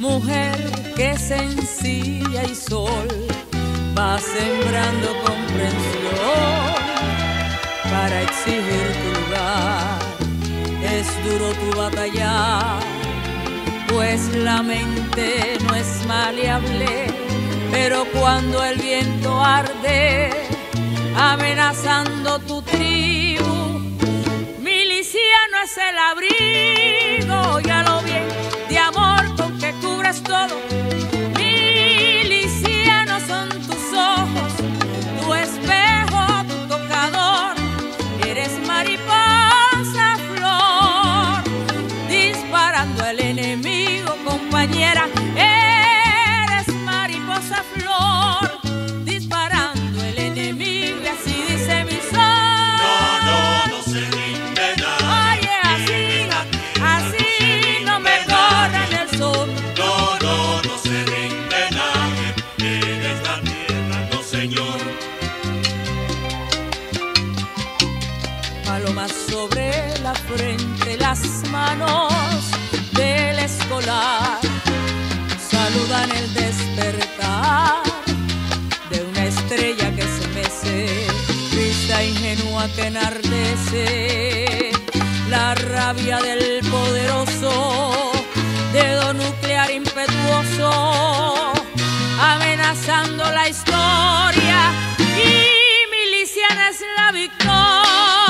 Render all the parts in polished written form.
Mujer que sencilla y sol va sembrando comprensión para exigir tu lugar. Es duro tu batallar, pues la mente no es maleable, pero cuando el viento arde amenazando tu tribu, miliciano es el abrigo, ya lo bien, de amor con que cubres todo. Milicianos son tus ojos, tu espejo, tu tocador. Eres mariposa flor, disparando al enemigo, compañera. Eres mariposa flor, disparando el enemigo, y así dice mi sol. No se rinde nadie. Oye, así no me corran el sol. No se rinde nadie en esta tierra, no señor. Palomas sobre la frente, las manos del escolar saludan el despertar de una estrella que se mece, vista ingenua que enardece la rabia del poderoso, dedo nuclear impetuoso, amenazando la historia, y miliciana es la victoria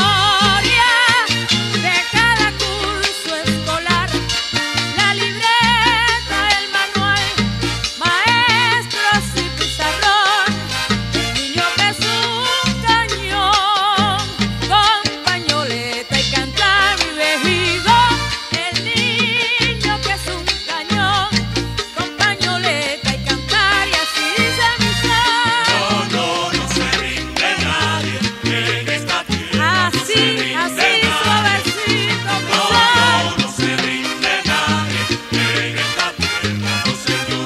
de cada curso escolar. La libreta, el manual, maestros y pizarrón, el niño que es un cañón, con pañoleta y cantar mi vejigo. El niño que es un cañón, con pañoleta y cantar, y así dice mi sol. No se rinde nadie en esta tierra. Así, suavecito mi sol. No se rinde nadie en esta tierra, no señor.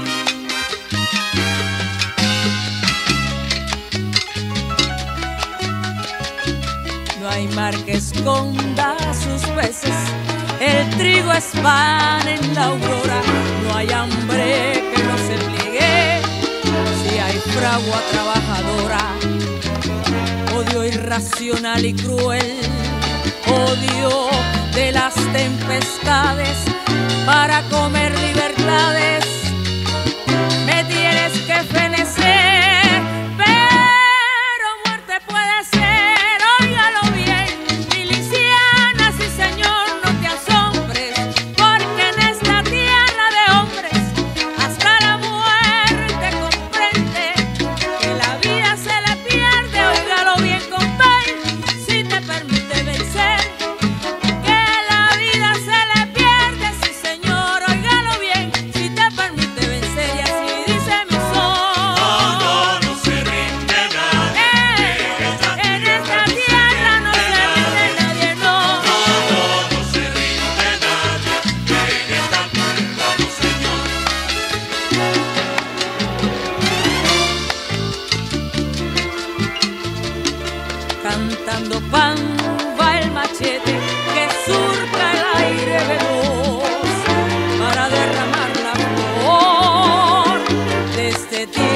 No hay mar que esconda sus peces, el trigo es pan en la aurora. No hay hambre que no se pliegue si hay fragua trabajadora. Odio irracional y cruel, odio de las tempestades para comer libertades. Me tienes que fenecer, pero muerte puede ser. Óigalo bien, miliciana, sí señor, no te asombres, porque en esta tierra de hombres hasta la muerte comprende que la vida se le pierde. Óigalo bien, compadre, si te permite vencer, que la vida se le pierde, sí señor. Óigalo bien, si te permite vencer, y así dice mi sol. No se rinde nadie En esta tierra no se rinde nadie, no. No se rinde nadie en esta tierra, no señor. Cantando pan va el machete que surca el aire veloz para derramar la flor de este tiempo